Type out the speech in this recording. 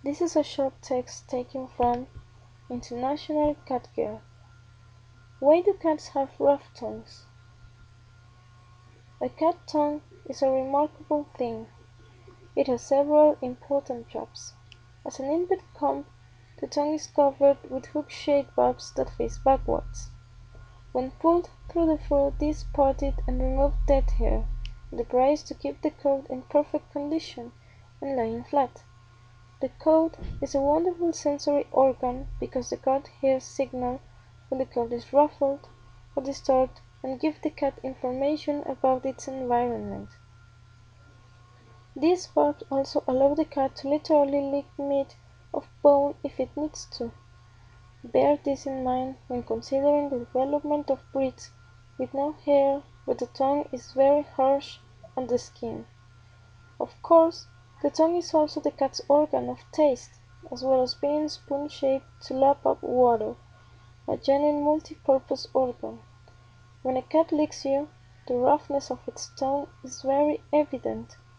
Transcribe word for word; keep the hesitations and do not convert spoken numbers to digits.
This is a short text taken from International Cat Care. Why do cats have rough tongues? A cat tongue is a remarkable thing. It has several important jobs. As an inbred comb, the tongue is covered with hook-shaped barbs that face backwards. When pulled through the fur, these parted and removed dead hair, and the prize to keep the coat in perfect condition and lying flat. The coat is a wonderful sensory organ because the cat hears signal when the coat is ruffled or disturbed and gives the cat information about its environment. These barbs also allow the cat to literally lick meat off bone if it needs to. Bear this in mind when considering the development of breeds with no hair but the tongue is very harsh on the skin. Of course, the tongue is also the cat's organ of taste, as well as being spoon-shaped to lap up water, a genuine multi-purpose organ. When a cat licks you, the roughness of its tongue is very evident.